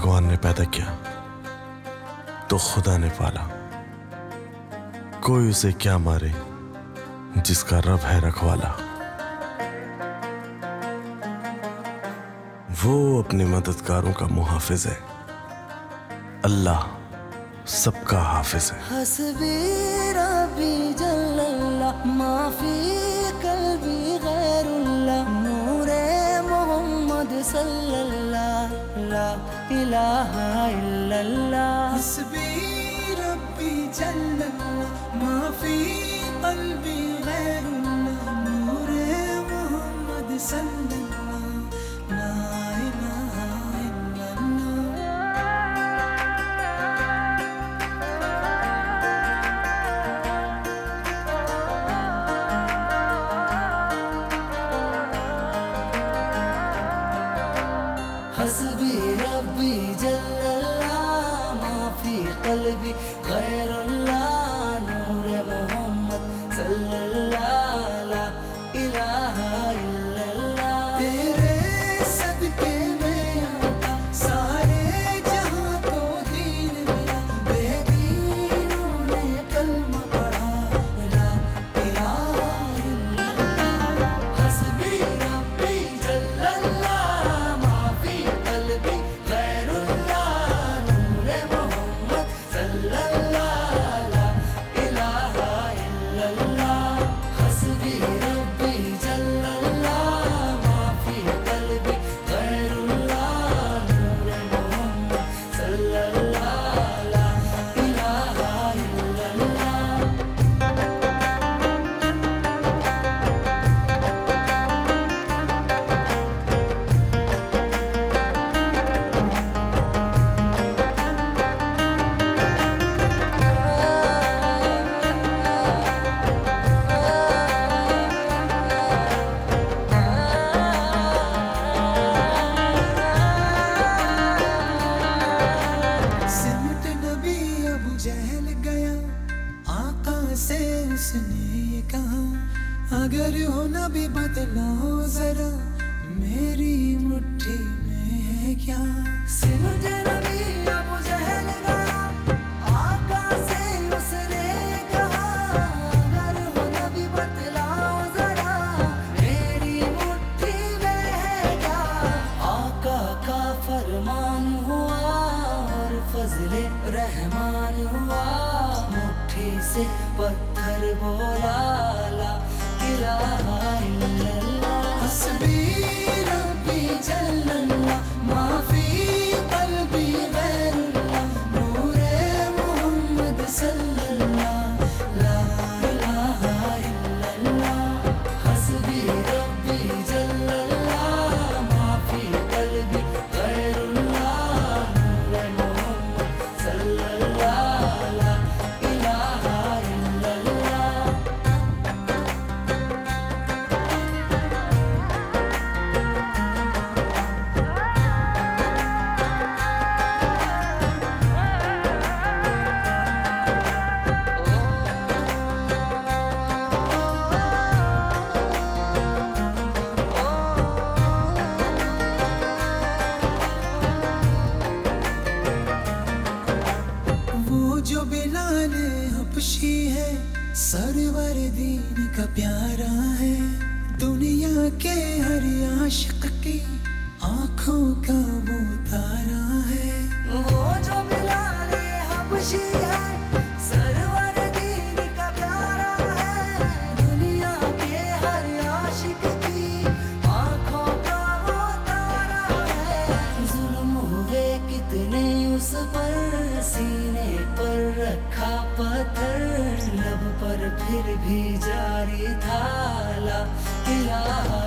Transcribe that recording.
भगवान ने पैदा किया तो खुदा ने पाला। कोई उसे क्या मारे जिसका रब है रखवाला। वो अपने मददगारों का मुहाफिज है, अल्लाह सबका हाफिज है। हस्बी रब्बी जल्लल्लाह माफी कल्बी गैरुल्लाह नूरे मोहम्मद सल्लल्लाह ला इलाहा इल्लल्लाह। हस्बी रब्बी जल्लल्लाह माफी कल्बी गैरुल्लाह नूरे मोहम्मद सल्लल्लाह ला इलाहा इल्लल्लाह। हस्बी रब्बी जल्लल्लाह माफी कल्बी गैरुल्लाह नूरे मोहम्मद सल्लल्लाह ला इलाहा इल्लल्लाह। तेरे सदके में आता सारे जहां को दीन मिला, बेदीनों ने कलमा पढ़ा ला इलाहा इल्लल्लाह। हस्बी रब्बी जल्लल्लाह माफी कल्बी गैरुल्लाह नूरे मोहम्मद सल्लल्लाह ला इलाहा इल्लल्लाह। हस्बी रब्बी जल्लल्लाह माफी कल्बी गैरुल्लाह नूरे मोहम्मद सल्लल्लाह ला इलाहा इल्लल्लाह। सिमट नबी अबू जहल गया, आका से उसने कहा अगर हो नबी बतलाओ जरा मेरी मुट्ठी में है क्या। सिमट नबी अबू जहल गया, आका से उसने कहा अगर हो नबी बतलाओ जरा मेरी मुट्ठी में है क्या। आका का फरमान हुआ और फजले रहमान हुआ, मुट्ठी से पत्थर बोला ला इलाहा इल्लल्लाह। हस्बी रब्बी जल्लल्लाह माफी कल्बी गैरुल्लाह नूरे मोहम्मद सल्लल्लाह ला इलाहा इल्लल्लाह। हस्बी रब्बी जल्लल्लाह माफी कल्बी गैरुल्लाह नूरे मोहम्मद सल्लल्लाह ला इलाहा इल्लल्लाह। वो जो बिलाल हबशी है सरवर दीन का प्यारा है, दुनिया के हर आशिक की आंखों का वो तारा है। वो जो बिलाल हबशी है सरवर दीन का प्यारा है, दुनिया के हर आशिक की आंखों का वो तारा है। जुल्म हुए कितने उस पर, सीने पर रखा पत्थर, लब पर फिर भी जारी था ला इलाहा